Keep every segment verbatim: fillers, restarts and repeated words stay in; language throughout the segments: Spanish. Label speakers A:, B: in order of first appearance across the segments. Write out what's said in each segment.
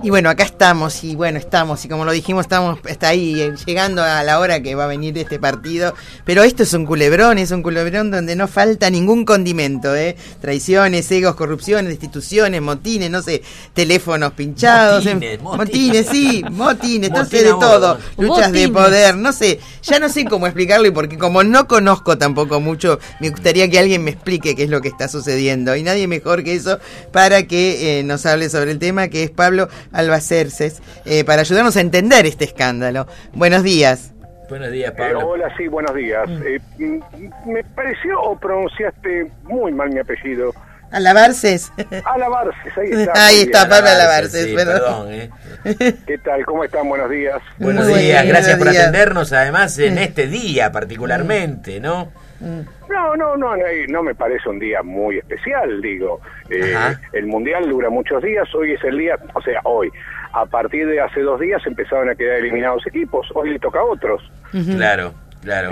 A: Y bueno, acá estamos, y bueno, estamos, y como lo dijimos, estamos hasta ahí, eh, llegando a la hora que va a venir este partido. Pero esto es un culebrón, es un culebrón donde no falta ningún condimento, ¿eh? Traiciones, egos, corrupciones, destituciones, motines, no sé, teléfonos pinchados.
B: Motines,
A: en,
B: motines.
A: motines, sí, motines, no sé,
B: Motina
A: de todo.
B: vos.
A: Luchas
C: Motines.
A: de poder, no sé, ya no sé cómo explicarlo, y porque como no conozco tampoco mucho, me gustaría que alguien me explique qué es lo que está sucediendo. Y nadie mejor que eso para que eh, nos hable sobre el tema, que es Pablo Albacerces, eh, para ayudarnos a entender este escándalo. Buenos días.
B: Buenos días,
D: Eh,
B: Pablo.
D: hola, sí, buenos días. Eh, m- me pareció o pronunciaste muy mal mi apellido.
A: Alabarces.
D: Alabarces, ahí está.
A: Ahí
D: muy
A: está,
D: bien.
A: Pablo Alabarces,
B: Sí,
A: perdón.
B: perdón, ¿eh?
D: ¿Qué tal? ¿Cómo están? Buenos días.
B: Buenos
A: Muy
B: días,
A: bien,
B: gracias
A: buenos
B: por
A: días.
B: atendernos, además, en este día particularmente, ¿no?
D: No, no, no, no, no me parece un día muy especial, digo. Eh,
B: Ajá.
D: el Mundial dura muchos días, hoy es el día, o sea, hoy. A partir de hace dos días empezaron a quedar eliminados equipos, hoy le toca a otros.
B: Claro, claro.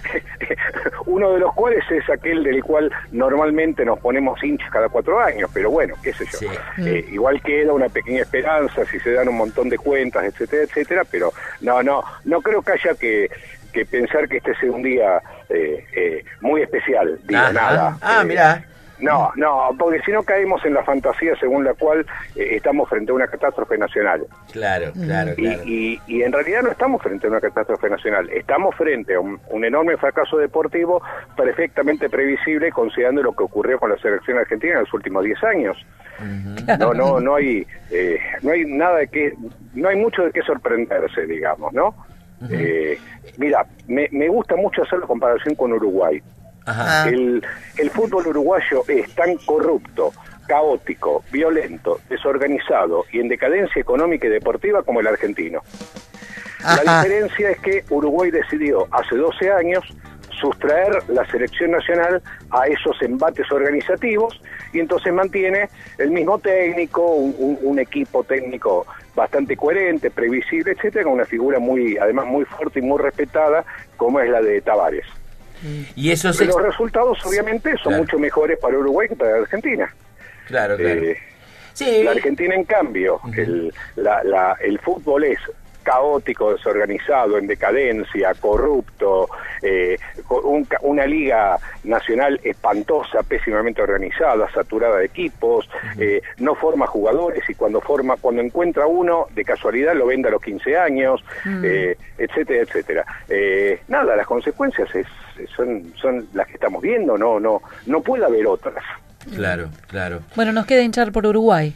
D: Uno de los cuales es aquel del cual normalmente nos ponemos hinchas cada cuatro años, pero bueno, qué sé yo.
B: Sí.
D: Eh, igual queda una pequeña esperanza si se dan un montón de cuentas, etcétera, etcétera, pero no, no, no creo que haya que, que pensar que este sea un día eh, eh, muy especial, digo,
B: Ajá.
D: nada.
B: Ah,
D: Eh,
B: mirá.
D: No, no, porque si no caemos en la fantasía según la cual eh, estamos frente a una catástrofe nacional.
B: Claro, claro,
D: Y,
B: claro.
D: y, y en realidad no estamos frente a una catástrofe nacional, estamos frente a un, un enorme fracaso deportivo perfectamente previsible considerando lo que ocurrió con la selección argentina en los últimos diez años. No, no, no hay, eh, no hay nada de que, no hay mucho de qué sorprenderse, digamos, ¿no? Eh, mira, me, me gusta mucho hacer la comparación con Uruguay.
B: Ajá.
A: Ah.
D: El, el fútbol uruguayo es tan corrupto, caótico, violento, desorganizado y en decadencia económica y deportiva como el argentino. La
A: Ajá.
D: diferencia es que Uruguay decidió hace doce años sustraer la selección nacional a esos embates organizativos y entonces mantiene el mismo técnico, un, un, un equipo técnico bastante coherente, previsible, etcétera, con una figura muy, además muy fuerte y muy respetada como es la de Tavares.
B: Y eso se...
D: Los resultados obviamente son
B: Claro.
D: mucho mejores para Uruguay que para Argentina.
B: Claro, claro.
D: Eh,
B: Sí.
D: La Argentina, en cambio, el, la, la, el fútbol es caótico, desorganizado, en decadencia, corrupto, eh, con un, una liga nacional espantosa, pésimamente organizada, saturada de equipos, eh, no forma jugadores y cuando forma, cuando encuentra uno, de casualidad lo vende a los quince años, eh, etcétera, etcétera. Eh, nada, las consecuencias es, son, son las que estamos viendo, no, no, no puede haber otras.
B: Claro, claro.
C: Bueno, nos queda hinchar por Uruguay.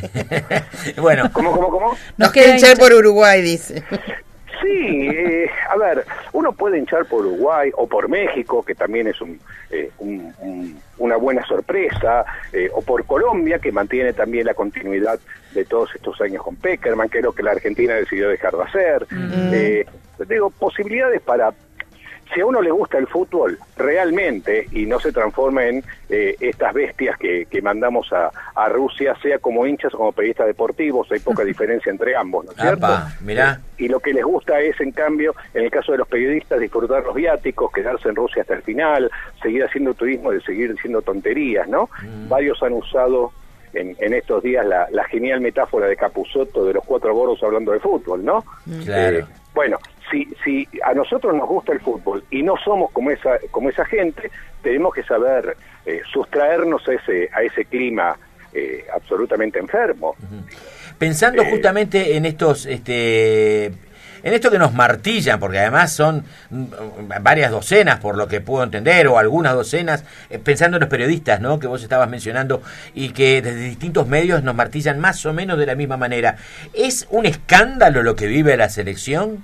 B: Bueno,
D: ¿Cómo, cómo, cómo?
A: Nos
C: Nos
A: queda
C: queda
A: hinchar
C: hincha-
A: por Uruguay, dice.
D: Sí, eh, a ver, uno puede hinchar por Uruguay o por México, que también es un, eh, un, un, una buena sorpresa, eh, o por Colombia, que mantiene también la continuidad de todos estos años con Peckerman, que es lo que la Argentina decidió dejar de hacer.
A: Mm.
D: Eh, digo, posibilidades para... Si a uno le gusta el fútbol realmente y no se transforma en eh, estas bestias que, que mandamos a, a Rusia, sea como hinchas o como periodistas deportivos, hay poca diferencia entre ambos, ¿no es cierto?
B: apa, mirá.
D: Y lo que les gusta es, en cambio, en el caso de los periodistas, disfrutar los viáticos, quedarse en Rusia hasta el final, seguir haciendo turismo y seguir diciendo tonterías, ¿no?
B: Mm.
D: Varios han usado en, en estos días la, la genial metáfora de Capusotto de los cuatro gordos hablando de fútbol, ¿no?
B: Claro.
D: Eh, bueno, si, si a nosotros nos gusta el fútbol y no somos como esa, como esa gente, tenemos que saber eh, sustraernos a ese, a ese clima eh, absolutamente enfermo.
B: Pensando
D: Eh,
B: justamente en estos, este, en esto que nos martillan, porque además son mm, varias docenas, por lo que puedo entender, o algunas docenas, eh, pensando en los periodistas, ¿no?, que vos estabas mencionando, y que desde distintos medios nos martillan más o menos de la misma manera. ¿Es un escándalo lo que vive la selección?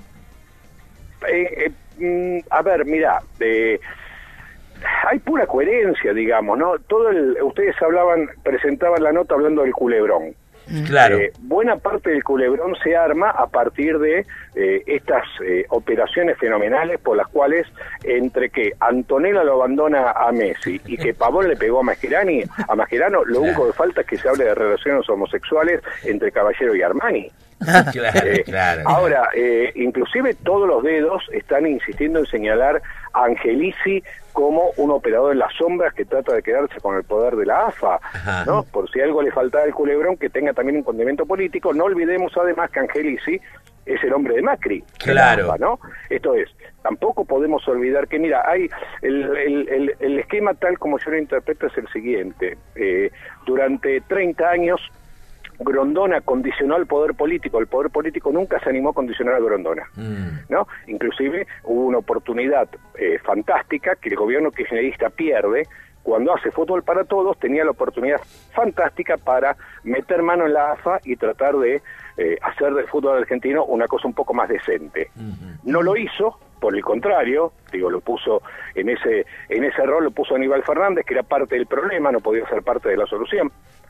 D: Eh, eh, mm, a ver, mira, eh, hay pura coherencia, digamos, ¿no? Todo el, ustedes hablaban, presentaban la nota hablando del culebrón.
B: Claro.
D: Eh, buena parte del culebrón se arma a partir de eh, estas eh, operaciones fenomenales por las cuales, entre que Antonella lo abandona a Messi y que Pavón le pegó a Mascherani, a Mascherano, lo
B: Claro.
D: único que falta es que se hable de relaciones homosexuales entre Caballero y Armani.
B: Claro,
D: Eh,
B: claro.
D: Ahora, eh, inclusive todos los dedos están insistiendo en señalar a Angelici como un operador en las sombras que trata de quedarse con el poder de la A F A,
B: Ajá.
D: ¿no? Por si algo le faltaba al culebrón, que tenga también un condimento político. No olvidemos además que Angelici es el hombre de Macri, de la
B: Claro.
D: A F A, ¿no? Esto es, tampoco podemos olvidar que, mira, hay el, el, el, el esquema tal como yo lo interpreto es el siguiente. Eh, durante treinta años, Grondona condicionó al poder político. El poder político nunca se animó a condicionar a Grondona,
B: Mm.
D: ¿no? Inclusive hubo una oportunidad eh, fantástica que el gobierno kirchnerista pierde cuando hace fútbol para todos. Tenía la oportunidad fantástica para meter mano en la A F A y tratar de eh, hacer del fútbol argentino una cosa un poco más decente.
B: Ujú.
D: No lo hizo, por el contrario, digo, lo puso en ese en ese rol, lo puso Aníbal Fernández, que era parte del problema, no podía ser parte de la solución.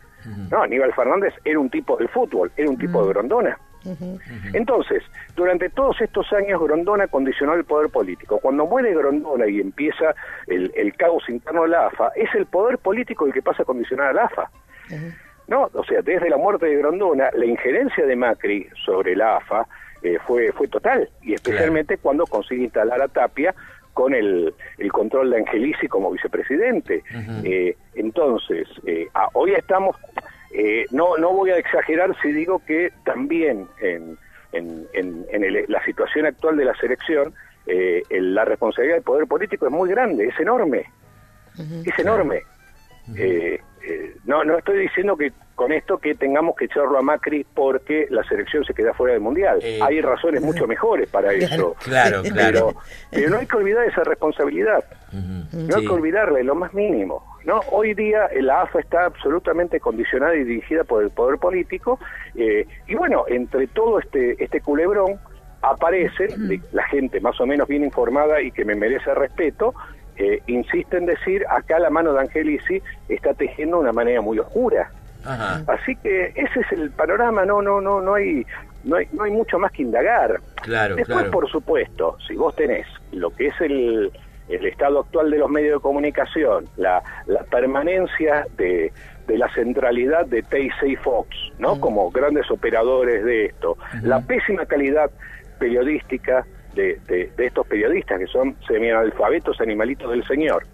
D: No, Aníbal Fernández era un tipo del fútbol, era un tipo de Grondona. Entonces, durante todos estos años Grondona condicionó el poder político. Cuando muere Grondona y empieza el, el caos interno de la A F A, es el poder político el que pasa a condicionar a la A F A. ¿No? O sea, desde la muerte de Grondona, la injerencia de Macri sobre la A F A eh, fue, fue total, y especialmente cuando consigue instalar a Tapia con el, el control de Angelici como vicepresidente.
B: Ujú.
D: Eh, entonces, eh, ah, hoy estamos, eh, no no voy a exagerar si digo que también en, en, en, en el- la situación actual de la selección, eh, el- la responsabilidad del poder político es muy grande, es enorme, es enorme. Eh, eh, no no estoy diciendo que con esto que tengamos que echarlo a Macri porque la selección se queda fuera del Mundial.
B: Eh,
D: Hay razones mucho mejores para eso.
B: Claro, claro.
D: Pero, pero no hay que olvidar esa responsabilidad.
B: Ujú.
D: No hay
B: Sí.
D: que olvidarle lo más mínimo, ¿no? Hoy día eh, la A F A está absolutamente condicionada y dirigida por el poder político, eh, y bueno, entre todo este este culebrón aparece de- la gente más o menos bien informada y que me merece respeto, eh, insiste en decir, acá la mano de Angelici está tejiendo de una manera muy oscura.
B: Ajá.
D: Así que ese es el panorama, no no no no hay no hay, no hay mucho más que indagar.
B: Claro,
D: Después,
B: claro.
D: por supuesto, si vos tenés lo que es el, el estado actual de los medios de comunicación, la, la permanencia de, de la centralidad de T C y Fox, ¿no? Como grandes operadores de esto, la pésima calidad periodística de, de, de estos periodistas que son semianalfabetos animalitos del señor.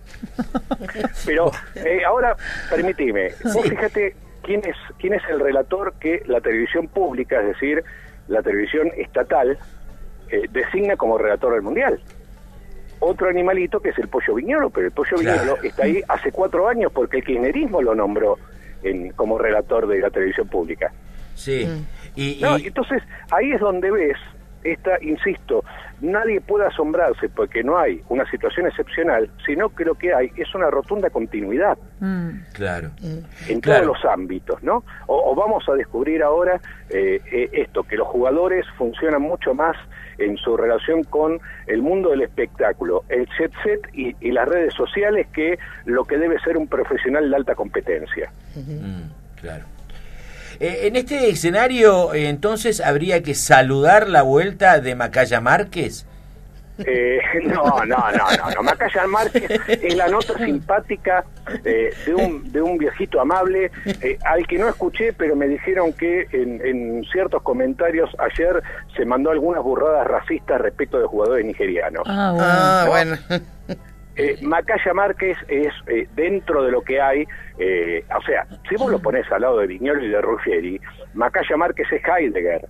D: Pero eh, ahora, permitime, vos fíjate quién es, quién es el relator que la televisión pública, es decir, la televisión estatal, eh, designa como relator del Mundial. Otro animalito que es el Pollo Viñolo, pero el Pollo
B: Claro.
D: Viñolo está ahí hace cuatro años porque el kirchnerismo lo nombró en, como relator de la televisión pública.
B: Sí. Y, y-
D: No, entonces ahí es donde ves esta, insisto, nadie puede asombrarse porque no hay una situación excepcional, sino que lo que hay es una rotunda continuidad
C: Mm.
B: claro.
D: en
B: Claro.
D: todos los ámbitos, ¿no? O, o vamos a descubrir ahora eh, eh, esto, que los jugadores funcionan mucho más en su relación con el mundo del espectáculo, el jet set y, y las redes sociales, que lo que debe ser un profesional de alta competencia.
B: Mm, claro. Eh, en este escenario, eh, entonces, habría que saludar la vuelta de Macaya Márquez.
D: Eh, no, no, no, no, no. Macaya Márquez es la nota simpática eh, de un de un viejito amable, eh, al que no escuché, pero me dijeron que en, en ciertos comentarios ayer se mandó algunas burradas racistas respecto de jugadores nigerianos.
C: Ah, bueno.
A: Ah,
D: No.
A: bueno.
D: Eh, Macaya Márquez es, eh, dentro de lo que hay, eh, o sea, si vos lo ponés al lado de Viñolo y de Ruggeri, Macaya Márquez es Heidegger.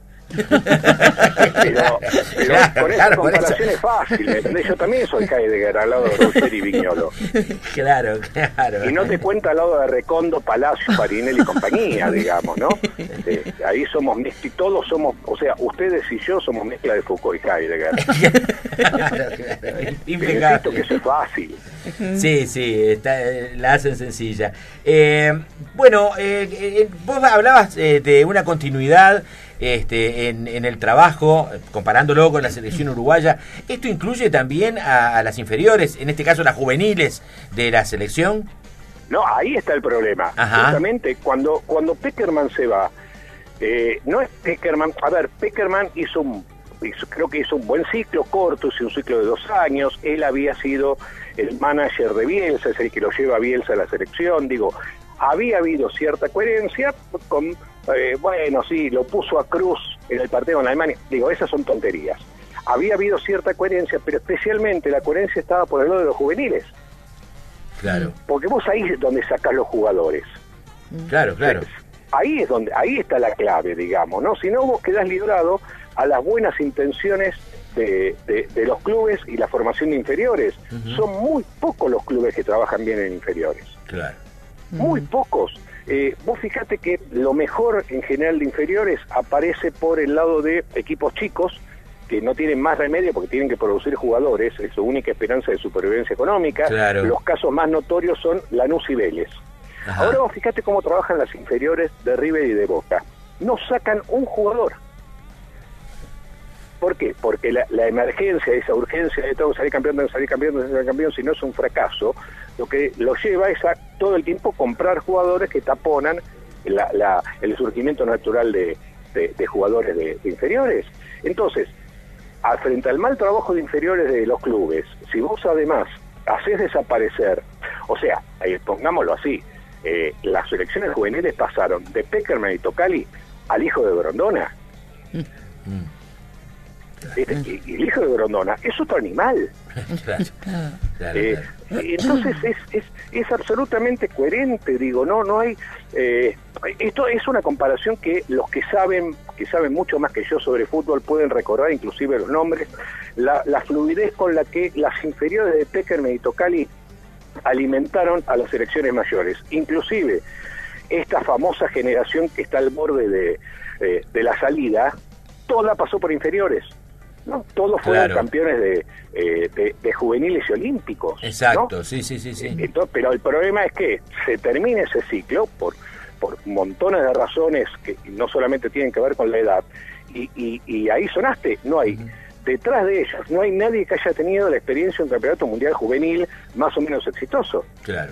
D: pero pero
B: Claro,
D: con esa
B: claro, por
D: comparación
B: eso.
D: es fácil, ¿me entendés? Yo también soy Heidegger al lado de Ruggeri y Viñolo.
B: Claro, claro.
D: Y no te cuenta al lado de Recondo, Palacio, Farinelli y compañía, digamos, ¿no? Eh, ahí somos mezcla, todos somos, o sea, ustedes y yo somos mezcla de Foucault y Heidegger.
B: Claro, claro.
D: Pero insisto que
B: Impecable.
D: eso es fácil.
B: Sí, sí, está, eh, la hacen sencilla. Eh, bueno, eh, eh, vos hablabas eh, de una continuidad este, en, en el trabajo, eh, comparándolo con la selección uruguaya. ¿Esto incluye también a, a las inferiores, en este caso las juveniles de la selección?
D: No, ahí está el problema.
B: Ajá.
D: Justamente cuando cuando Peckerman se va, eh, no es Peckerman, a ver, Peckerman hizo un, hizo, creo que hizo un buen ciclo corto, hizo un ciclo de dos años, él había sido el manager de Bielsa, es el que lo lleva a Bielsa a la selección, digo, había habido cierta coherencia con eh, bueno, sí, lo puso a Cruz en el partido con Alemania. Digo, esas son tonterías. Había habido cierta coherencia, pero especialmente la coherencia estaba por el lado de los juveniles.
B: Claro.
D: Porque vos ahí es donde sacás los jugadores.
B: Claro, claro.
D: Ahí es donde, ahí está la clave, digamos, ¿no? Si no, vos quedás librado a las buenas intenciones de, de, de los clubes y la formación de inferiores. Uh-huh. Son muy pocos los clubes que trabajan bien en inferiores.
B: Claro.
D: Muy uh-huh. pocos. Eh, vos fijate que lo mejor en general de inferiores aparece por el lado de equipos chicos que no tienen más remedio porque tienen que producir jugadores, es su única esperanza de supervivencia económica.
B: Claro.
D: Los casos más notorios son Lanús y Vélez. Ajá. Ahora vos fíjate cómo trabajan las inferiores de River y de Boca. No sacan un jugador. ¿Por qué? Porque la, la emergencia, esa urgencia de todo salir campeón, de salir campeón, de salir campeón, si no es un fracaso, lo que lo lleva es a todo el tiempo comprar jugadores que taponan la, la, el surgimiento natural de, de, de jugadores de, de inferiores. Entonces, a, frente al mal trabajo de inferiores de los clubes, si vos además haces desaparecer, o sea, eh, pongámoslo así, eh, las selecciones juveniles pasaron de Peckerman y Tocali al hijo de Grondona. Mm. Y, y el hijo de Grondona es otro animal.
B: Claro, claro,
D: eh,
B: claro.
D: Entonces es, es es absolutamente coherente, digo, no no hay eh, esto es una comparación que los que saben que saben mucho más que yo sobre fútbol pueden recordar, inclusive los nombres, la, la fluidez con la que las inferiores de Peckerman y Tocali alimentaron a las selecciones mayores, inclusive esta famosa generación que está al borde de, eh, de la salida, toda pasó por inferiores. ¿No? Todos fueron claro. campeones de, eh, de, de juveniles y olímpicos.
B: Exacto,
D: ¿no?
B: sí, sí, sí, sí.
D: Entonces, pero el problema es que se termina ese ciclo por por montones de razones que no solamente tienen que ver con la edad, y, y, y ahí sonaste, no hay, uh-huh. detrás de ellos, no hay nadie que haya tenido la experiencia de un campeonato mundial juvenil más o menos exitoso.
B: Claro.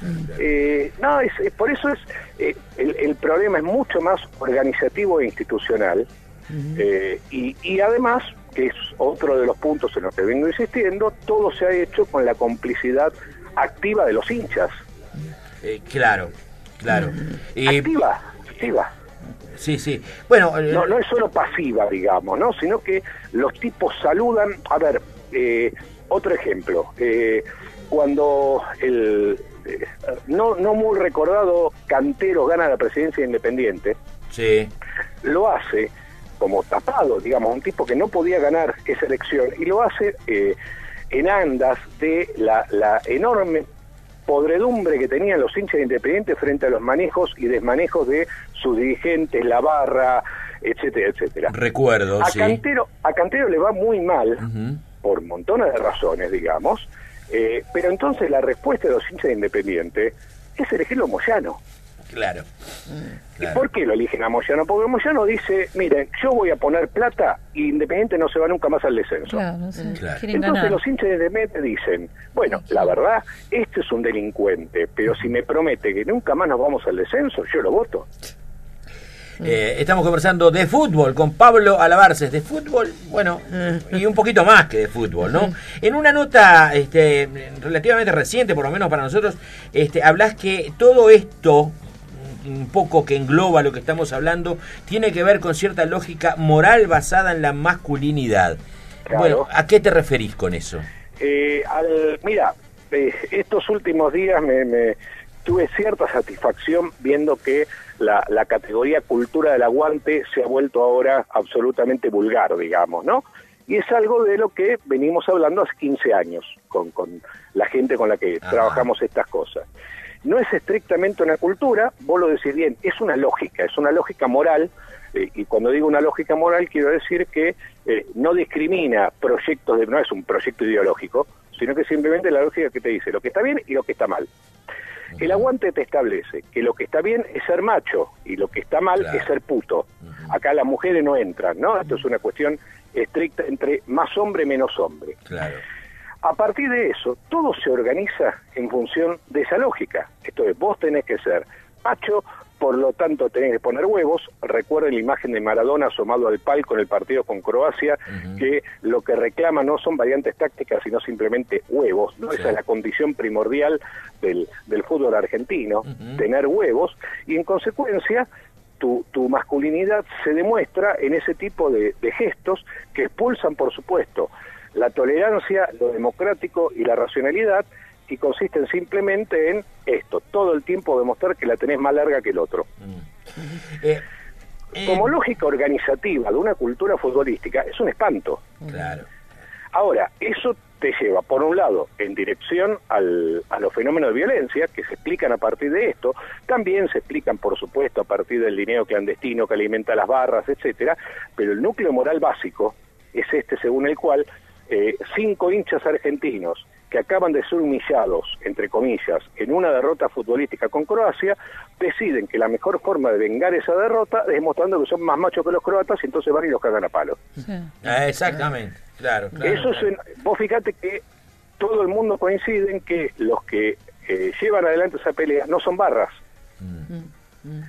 D: Eh, no, es, es, por eso es eh, el, el problema es mucho más organizativo e institucional, uh-huh. eh, y, y además, que es otro de los puntos en los que vengo insistiendo, todo se ha hecho con la complicidad activa de los hinchas.
B: Eh, claro, claro.
D: Eh, activa, activa.
B: Sí, sí. Bueno, eh,
D: no, no es solo pasiva, digamos, ¿no? Sino que los tipos saludan. A ver, eh, otro ejemplo. Eh, cuando el eh, no, no muy recordado Cantero gana la presidencia de Independiente,
B: sí.
D: lo hace como tapado, digamos, un tipo que no podía ganar esa elección, y lo hace eh, en andas de la, la enorme podredumbre que tenían los hinchas de Independiente frente a los manejos y desmanejos de sus dirigentes, la barra, etcétera, etcétera.
B: Recuerdo,
D: a
B: sí.
D: Cantero, a Cantero le va muy mal, uh-huh. por montones de razones, digamos, eh, pero entonces la respuesta de los hinchas de Independiente es elegirlo a Moyano.
B: Claro.
D: ¿Y por qué lo eligen a Moyano? Porque Moyano dice, miren, yo voy a poner plata y Independiente no se va nunca más al descenso.
C: Claro, no sé.
B: Claro.
D: Entonces ganar. Los hinchas de Independiente dicen, bueno, la verdad, este es un delincuente, pero si me promete que nunca más nos vamos al descenso, yo lo voto.
B: Eh, estamos conversando de fútbol con Pablo Alabarces, de fútbol, bueno, y un poquito más que de fútbol, ¿no? En una nota este, relativamente reciente, por lo menos para nosotros, este, hablas que todo esto, un poco que engloba lo que estamos hablando, tiene que ver con cierta lógica moral basada en la masculinidad. Claro. Bueno, ¿a qué te referís con eso?
D: Eh, al, mira, eh, estos últimos días me, me tuve cierta satisfacción viendo que la, la categoría cultura del aguante se ha vuelto ahora absolutamente vulgar, digamos, ¿no? Y es algo de lo que venimos hablando hace quince años con, con la gente con la que Ajá. trabajamos estas cosas. No es estrictamente una cultura, vos lo decís bien, es una lógica, es una lógica moral, eh, y cuando digo una lógica moral quiero decir que eh, no discrimina proyectos, de, no es un proyecto ideológico, sino que simplemente la lógica que te dice lo que está bien y lo que está mal. Uh-huh. El aguante te establece que lo que está bien es ser macho y lo que está mal claro. es ser puto. Uh-huh. Acá las mujeres no entran, ¿no? Esto es una cuestión estricta entre más hombre menos hombre.
B: Claro.
D: A partir de eso, todo se organiza en función de esa lógica. Esto es, vos tenés que ser macho, por lo tanto tenés que poner huevos. Recuerden la imagen de Maradona asomado al palco en el partido con Croacia, uh-huh. que lo que reclama no son variantes tácticas, sino simplemente huevos, ¿no? Sí. Esa es la condición primordial del, del fútbol argentino, uh-huh. tener huevos, y en consecuencia tu, tu masculinidad se demuestra en ese tipo de, de gestos que expulsan, por supuesto, la tolerancia, lo democrático y la racionalidad, y consisten simplemente en esto, todo el tiempo demostrar que la tenés más larga que el otro.
B: Mm. Eh, eh,
D: Como lógica organizativa de una cultura futbolística, es un espanto.
B: Claro.
D: Ahora, eso te lleva, por un lado, en dirección al, a los fenómenos de violencia, que se explican a partir de esto, también se explican, por supuesto, a partir del dinero clandestino que alimenta las barras, etcétera, pero el núcleo moral básico es este según el cual eh, cinco hinchas argentinos que acaban de ser humillados, entre comillas, en una derrota futbolística con Croacia, deciden que la mejor forma de vengar esa derrota es demostrando que son más machos que los croatas y entonces van y los cagan a palo.
C: Sí.
B: Ah, exactamente, claro. claro
D: Eso es, en, vos fíjate que todo el mundo coincide en que los que eh, llevan adelante esa pelea no son barras.
B: Mm.
C: Mm.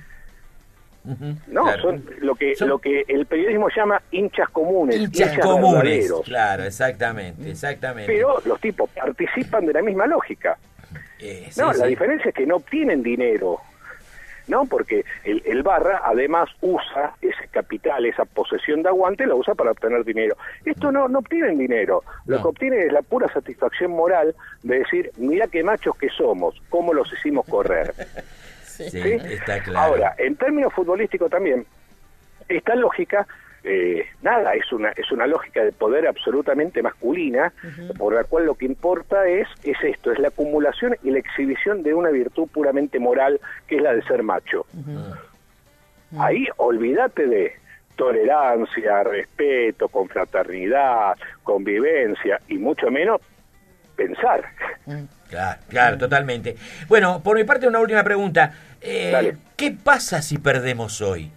B: Uh-huh,
D: No,
B: claro.
D: son lo que
B: Son
D: lo que el periodismo llama hinchas comunes,
B: hinchas comunes.
D: verdaderos.
B: Claro, exactamente, exactamente.
D: Pero los tipos participan de la misma lógica.
B: Eh, sí,
D: No, la
B: sí.
D: diferencia es que no obtienen dinero, ¿no? Porque el, el barra además usa ese capital, esa posesión de aguante, la usa para obtener dinero. Esto no, no obtienen dinero. Lo
B: No.
D: que obtienen es la pura satisfacción moral de decir, mira qué machos que somos, cómo los hicimos correr.
B: Sí,
D: ¿Sí?
B: está claro.
D: Ahora, en términos futbolísticos también, esta lógica, eh, nada, es una es una lógica de poder absolutamente masculina, uh-huh. por la cual lo que importa es es esto, es la acumulación y la exhibición de una virtud puramente moral, que es la de ser macho.
B: Uh-huh.
D: Uh-huh. Ahí olvídate de tolerancia, respeto, confraternidad, convivencia y mucho menos pensar.
B: Uh-huh. Claro, claro, totalmente. Bueno, por mi parte una última pregunta. Eh, ¿Qué pasa si perdemos hoy?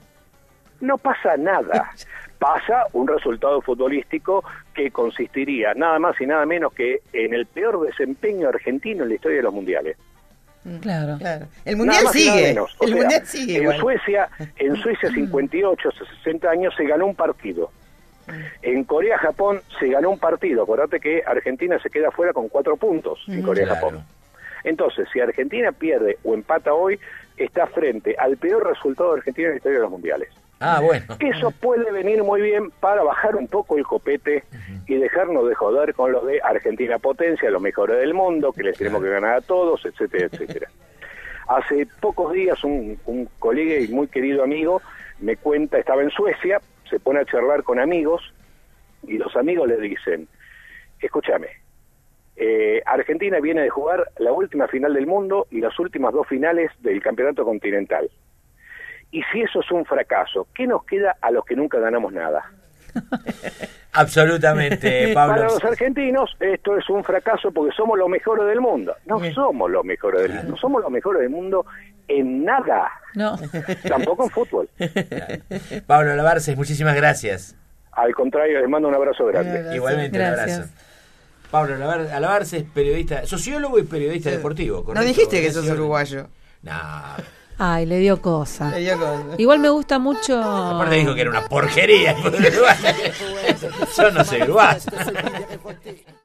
D: No pasa nada. Pasa un resultado futbolístico que consistiría nada más y nada menos que en el peor desempeño argentino en la historia de los mundiales.
C: Claro.
A: claro. El mundial sigue. El
D: sea,
A: mundial sigue.
D: En
A: igual.
D: Suecia, en Suecia cincuenta y ocho, hace sesenta años se ganó un partido. En Corea-Japón se ganó un partido. Acordate que Argentina se queda fuera con cuatro puntos en Corea-Japón.
B: Claro.
D: Entonces, si Argentina pierde o empata hoy, está frente al peor resultado de Argentina en la historia de los mundiales.
B: Ah, bueno.
D: Eso puede venir muy bien para bajar un poco el copete uh-huh. y dejarnos de joder con los de Argentina potencia, los mejores del mundo, que les tenemos que ganar a todos, etcétera, etcétera. Hace pocos días un, un colega y muy querido amigo me cuenta, estaba en Suecia, se pone a charlar con amigos y los amigos le dicen, escúchame, eh, Argentina viene de jugar la última final del mundo y las últimas dos finales del campeonato continental. Y si eso es un fracaso, ¿qué nos queda a los que nunca ganamos nada?
B: Absolutamente, Pablo.
D: Para los argentinos esto es un fracaso porque somos los mejores del mundo. No Bien. somos los mejores del mundo, somos los mejores del mundo en nada.
C: No.
D: Tampoco en fútbol.
B: Claro. Pablo Alabarces, muchísimas gracias.
D: Al contrario, les mando un abrazo grande.
B: Gracias. Igualmente,
C: gracias.
B: Un abrazo. Pablo Alabarces, periodista, sociólogo y periodista sí. deportivo.
A: ¿correcto? No dijiste que sos uruguayo.
B: No.
C: Ay, le dio cosa.
A: Le dio cosa.
C: Igual me gusta mucho.
B: Aparte dijo que era una porquería. Yo no soy uruguayo.